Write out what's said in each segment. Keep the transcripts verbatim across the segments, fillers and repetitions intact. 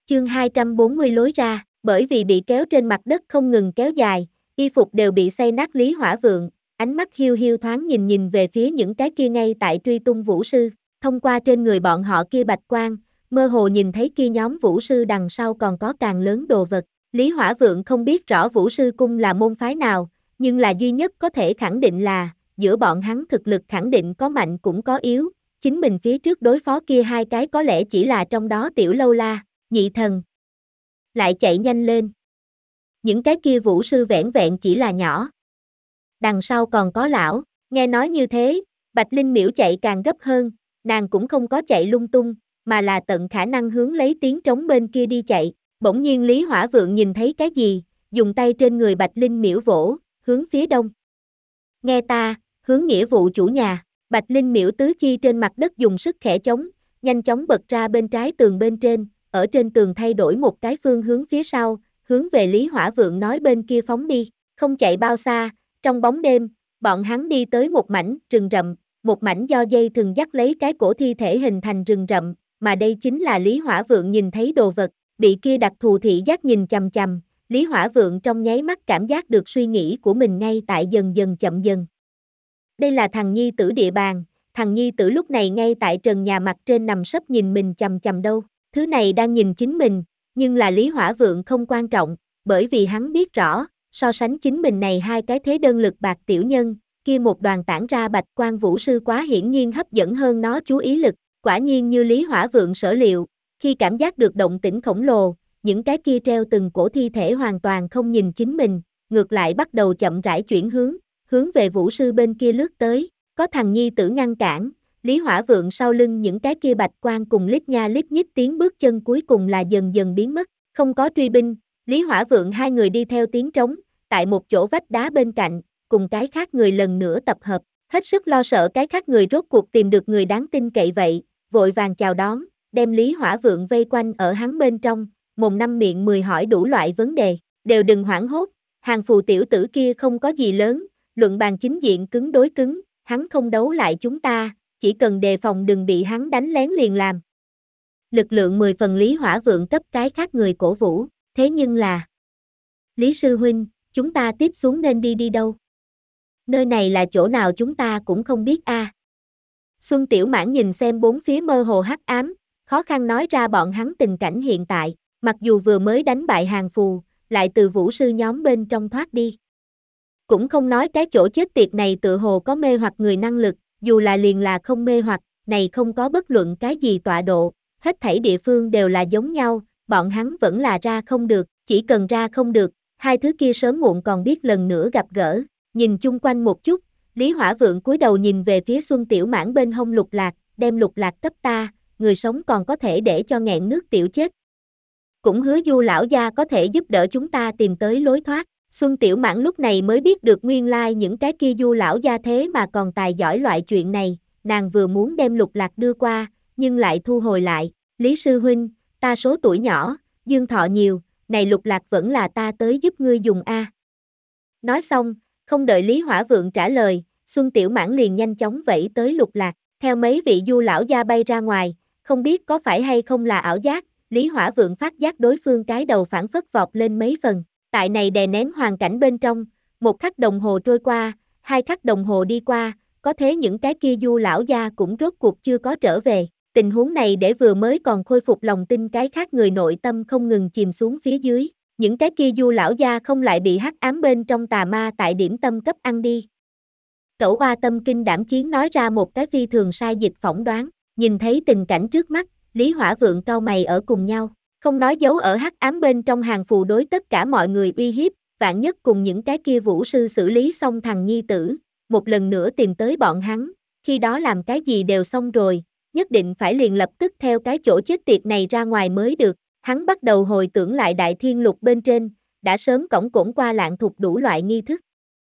Chương hai trăm bốn mươi lối ra, bởi vì bị kéo trên mặt đất không ngừng kéo dài, y phục đều bị xay nát. Lý Hỏa Vượng, ánh mắt hiu hiu thoáng nhìn nhìn về phía những cái kia ngay tại truy tung vũ sư, thông qua trên người bọn họ kia bạch quang, mơ hồ nhìn thấy kia nhóm vũ sư đằng sau còn có càng lớn đồ vật. Lý Hỏa Vượng không biết rõ vũ sư cung là môn phái nào, nhưng là duy nhất có thể khẳng định là, giữa bọn hắn thực lực khẳng định có mạnh cũng có yếu, chính mình phía trước đối phó kia hai cái có lẽ chỉ là trong đó tiểu lâu la, nhị thần. Lại chạy nhanh lên. Những cái kia vũ sư vẻn vẹn chỉ là nhỏ. Đằng sau còn có lão, nghe nói như thế, Bạch Linh Miễu chạy càng gấp hơn, nàng cũng không có chạy lung tung, mà là tận khả năng hướng lấy tiếng trống bên kia đi chạy. Bỗng nhiên Lý Hỏa Vượng nhìn thấy cái gì, dùng tay trên người Bạch Linh Miễu vỗ, hướng phía đông. Nghe ta, hướng nghĩa vụ chủ nhà. Bạch Linh Miễu tứ chi trên mặt đất dùng sức khẽ chống, nhanh chóng bật ra bên trái tường bên trên, ở trên tường thay đổi một cái phương hướng phía sau, hướng về Lý Hỏa Vượng nói bên kia phóng đi. Không chạy bao xa, trong bóng đêm, bọn hắn đi tới một mảnh rừng rậm, một mảnh do dây thừng dắt lấy cái cổ thi thể hình thành rừng rậm, mà đây chính là Lý Hỏa Vượng nhìn thấy đồ vật, bị kia đặc thù thị giác nhìn chằm chằm. Lý Hỏa Vượng trong nháy mắt cảm giác được suy nghĩ của mình ngay tại dần dần chậm dần. Đây là thằng nhi tử địa bàn, thằng nhi tử lúc này ngay tại trần nhà mặt trên nằm sấp nhìn mình chằm chằm đâu, thứ này đang nhìn chính mình, nhưng là Lý Hỏa Vượng không quan trọng, bởi vì hắn biết rõ, so sánh chính mình này hai cái thế đơn lực bạc tiểu nhân, kia một đoàn tản ra bạch quang vũ sư quá hiển nhiên hấp dẫn hơn nó chú ý lực, quả nhiên như Lý Hỏa Vượng sở liệu, khi cảm giác được động tĩnh khổng lồ, những cái kia treo từng cổ thi thể hoàn toàn không nhìn chính mình, ngược lại bắt đầu chậm rãi chuyển hướng, hướng về vũ sư bên kia lướt tới, có thằng nhi tử ngăn cản, Lý Hỏa Vượng sau lưng những cái kia bạch quang cùng lít nha lít nhít tiếng bước chân cuối cùng là dần dần biến mất, không có truy binh, Lý Hỏa Vượng hai người đi theo tiếng trống, tại một chỗ vách đá bên cạnh, cùng cái khác người lần nữa tập hợp, hết sức lo sợ cái khác người rốt cuộc tìm được người đáng tin cậy vậy, vội vàng chào đón, đem Lý Hỏa Vượng vây quanh ở hắn bên trong, mồm năm miệng mười hỏi đủ loại vấn đề, đều đừng hoảng hốt, hàng phù tiểu tử kia không có gì lớn, luận bàn chính diện cứng đối cứng, hắn không đấu lại chúng ta, chỉ cần đề phòng đừng bị hắn đánh lén liền làm. Lực lượng mười phần Lý Hỏa Vượng cấp cái khác người cổ vũ, thế nhưng là Lý Sư Huynh, chúng ta tiếp xuống nên đi đi đâu? Nơi này là chỗ nào chúng ta cũng không biết a. À. Xuân Tiểu Mãn nhìn xem bốn phía mơ hồ hắc ám, khó khăn nói ra bọn hắn tình cảnh hiện tại, mặc dù vừa mới đánh bại hàng phù, lại từ vũ sư nhóm bên trong thoát đi. Cũng không nói cái chỗ chết tiệt này tự hồ có mê hoặc người năng lực, dù là liền là không mê hoặc, này không có bất luận cái gì tọa độ, hết thảy địa phương đều là giống nhau, bọn hắn vẫn là ra không được, chỉ cần ra không được, hai thứ kia sớm muộn còn biết lần nữa gặp gỡ, nhìn chung quanh một chút, Lý Hỏa Vượng cúi đầu nhìn về phía Xuân Tiểu Mãn bên hông Lục Lạc, đem Lục Lạc cấp ta, người sống còn có thể để cho nghẹn nước tiểu chết. Cũng hứa Du lão gia có thể giúp đỡ chúng ta tìm tới lối thoát. Xuân Tiểu Mãn lúc này mới biết được nguyên lai những cái kia Du lão gia thế mà còn tài giỏi loại chuyện này, nàng vừa muốn đem Lục Lạc đưa qua, nhưng lại thu hồi lại, Lý Sư Huynh, ta số tuổi nhỏ, dương thọ nhiều, này Lục Lạc vẫn là ta tới giúp ngươi dùng a. Nói xong, không đợi Lý Hỏa Vượng trả lời, Xuân Tiểu Mãn liền nhanh chóng vẫy tới Lục Lạc, theo mấy vị Du lão gia bay ra ngoài, không biết có phải hay không là ảo giác, Lý Hỏa Vượng phát giác đối phương cái đầu phản phất vọt lên mấy phần. Tại này đè nén hoàn cảnh bên trong, một khắc đồng hồ trôi qua, hai khắc đồng hồ đi qua, có thế những cái kia Du lão gia cũng rốt cuộc chưa có trở về. Tình huống này để vừa mới còn khôi phục lòng tin cái khác người nội tâm không ngừng chìm xuống phía dưới. Những cái kia Du lão gia không lại bị hắc ám bên trong tà ma tại điểm tâm cấp ăn đi. Cẩu Oa tâm kinh đảm chiến nói ra một cái phi thường sai dịch phỏng đoán, nhìn thấy tình cảnh trước mắt, Lý Hỏa Vượng cau mày ở cùng nhau. Không nói giấu ở hắc ám bên trong hàng phù đối tất cả mọi người uy hiếp, vạn nhất cùng những cái kia vũ sư xử lý xong thằng nhi tử, một lần nữa tìm tới bọn hắn, khi đó làm cái gì đều xong rồi, nhất định phải liền lập tức theo cái chỗ chết tiệt này ra ngoài mới được. Hắn bắt đầu hồi tưởng lại Đại Thiên Lục bên trên, đã sớm cổng cổng qua lạng thục đủ loại nghi thức.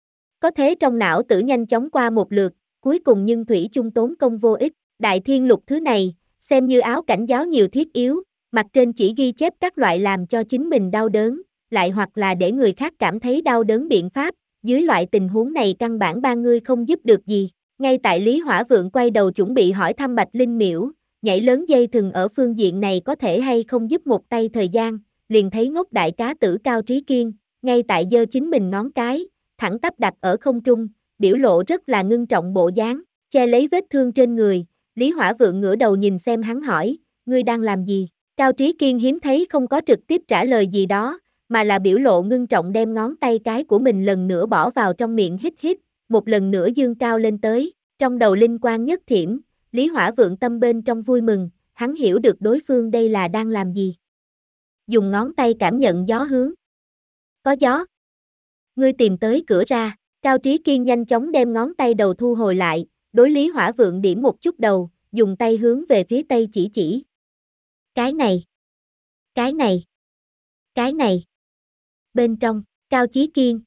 Có thế trong não tử nhanh chóng qua một lượt, cuối cùng nhưng thủy chung tốn công vô ích. Đại Thiên Lục thứ này, xem như áo cảnh giáo nhiều thiết yếu, mặt trên chỉ ghi chép các loại làm cho chính mình đau đớn, lại hoặc là để người khác cảm thấy đau đớn biện pháp, dưới loại tình huống này căn bản ba người không giúp được gì. Ngay tại Lý Hỏa Vượng quay đầu chuẩn bị hỏi thăm Bạch Linh Miễu, nhảy lớn dây thừng ở phương diện này có thể hay không giúp một tay thời gian, liền thấy ngốc đại cá tử Cao Trí Kiên, ngay tại giơ chính mình ngón cái, thẳng tắp đặt ở không trung, biểu lộ rất là ngưng trọng bộ dáng, che lấy vết thương trên người, Lý Hỏa Vượng ngửa đầu nhìn xem hắn hỏi, ngươi đang làm gì? Cao Trí Kiên hiếm thấy không có trực tiếp trả lời gì đó, mà là biểu lộ ngưng trọng đem ngón tay cái của mình lần nữa bỏ vào trong miệng hít hít, một lần nữa dương cao lên tới, trong đầu linh quang nhất thiểm, Lý Hỏa Vượng tâm bên trong vui mừng, hắn hiểu được đối phương đây là đang làm gì. Dùng ngón tay cảm nhận gió hướng. Có gió. Ngươi tìm tới cửa ra, Cao Trí Kiên nhanh chóng đem ngón tay đầu thu hồi lại, đối Lý Hỏa Vượng điểm một chút đầu, dùng tay hướng về phía tây chỉ chỉ. Cái này. Cái này. Cái này. Bên trong, Cao Chí Kiên.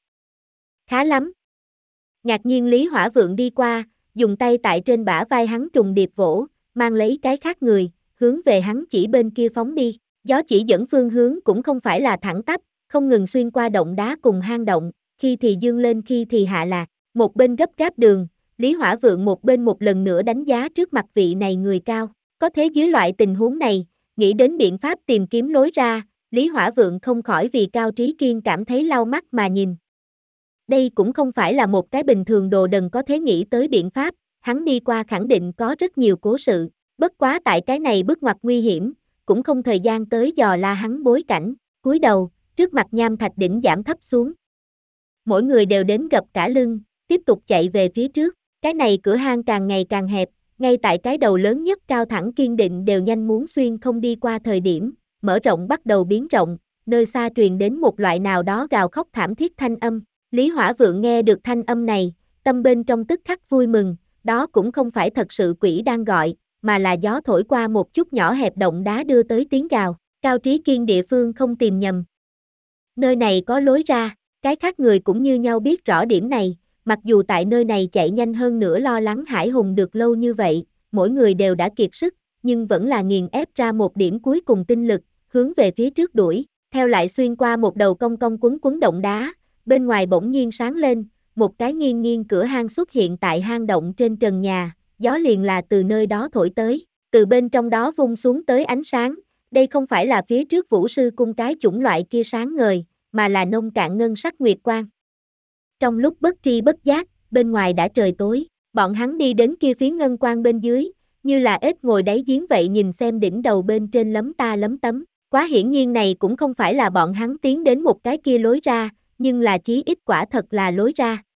Khá lắm. Ngạc nhiên Lý Hỏa Vượng đi qua, dùng tay tại trên bả vai hắn trùng điệp vỗ, mang lấy cái khác người, hướng về hắn chỉ bên kia phóng đi. Gió chỉ dẫn phương hướng cũng không phải là thẳng tắp, không ngừng xuyên qua động đá cùng hang động, khi thì dương lên khi thì hạ lạc. Một bên gấp gáp đường, Lý Hỏa Vượng một bên một lần nữa đánh giá trước mặt vị này người cao. Có thế dưới loại tình huống này, nghĩ đến biện pháp tìm kiếm lối ra, Lý Hỏa Vượng không khỏi vì Cao Trí Kiên cảm thấy lau mắt mà nhìn. Đây cũng không phải là một cái bình thường đồ đần có thể nghĩ tới biện pháp, hắn đi qua khẳng định có rất nhiều cố sự, bất quá tại cái này bước ngoặt nguy hiểm, cũng không thời gian tới dò la hắn bối cảnh, cúi đầu, trước mặt nham thạch đỉnh giảm thấp xuống. Mỗi người đều đến gập cả lưng, tiếp tục chạy về phía trước, cái này cửa hang càng ngày càng hẹp, ngay tại cái đầu lớn nhất cao thẳng kiên định đều nhanh muốn xuyên không đi qua thời điểm, mở rộng bắt đầu biến rộng, nơi xa truyền đến một loại nào đó gào khóc thảm thiết thanh âm. Lý Hỏa Vượng nghe được thanh âm này, tâm bên trong tức khắc vui mừng, đó cũng không phải thật sự quỷ đang gọi, mà là gió thổi qua một chút nhỏ hẹp động đá đưa tới tiếng gào. Cao Trí Kiên địa phương không tìm nhầm. Nơi này có lối ra, cái khác người cũng như nhau biết rõ điểm này, mặc dù tại nơi này chạy nhanh hơn nữa lo lắng Hải Hùng được lâu như vậy, mỗi người đều đã kiệt sức, nhưng vẫn là nghiền ép ra một điểm cuối cùng tinh lực, hướng về phía trước đuổi, theo lại xuyên qua một đầu cong cong quấn quấn động đá, bên ngoài bỗng nhiên sáng lên, một cái nghiêng nghiêng cửa hang xuất hiện tại hang động trên trần nhà, gió liền là từ nơi đó thổi tới, từ bên trong đó vung xuống tới ánh sáng, đây không phải là phía trước Vũ Sư Cung cái chủng loại kia sáng ngời, mà là nông cạn ngân sắc nguyệt quang. Trong lúc bất tri bất giác, bên ngoài đã trời tối, bọn hắn đi đến kia phía ngân quang bên dưới, như là ếch ngồi đáy giếng vậy nhìn xem đỉnh đầu bên trên lấm ta lấm tấm. Quá hiển nhiên này cũng không phải là bọn hắn tiến đến một cái kia lối ra, nhưng là chí ít quả thật là lối ra.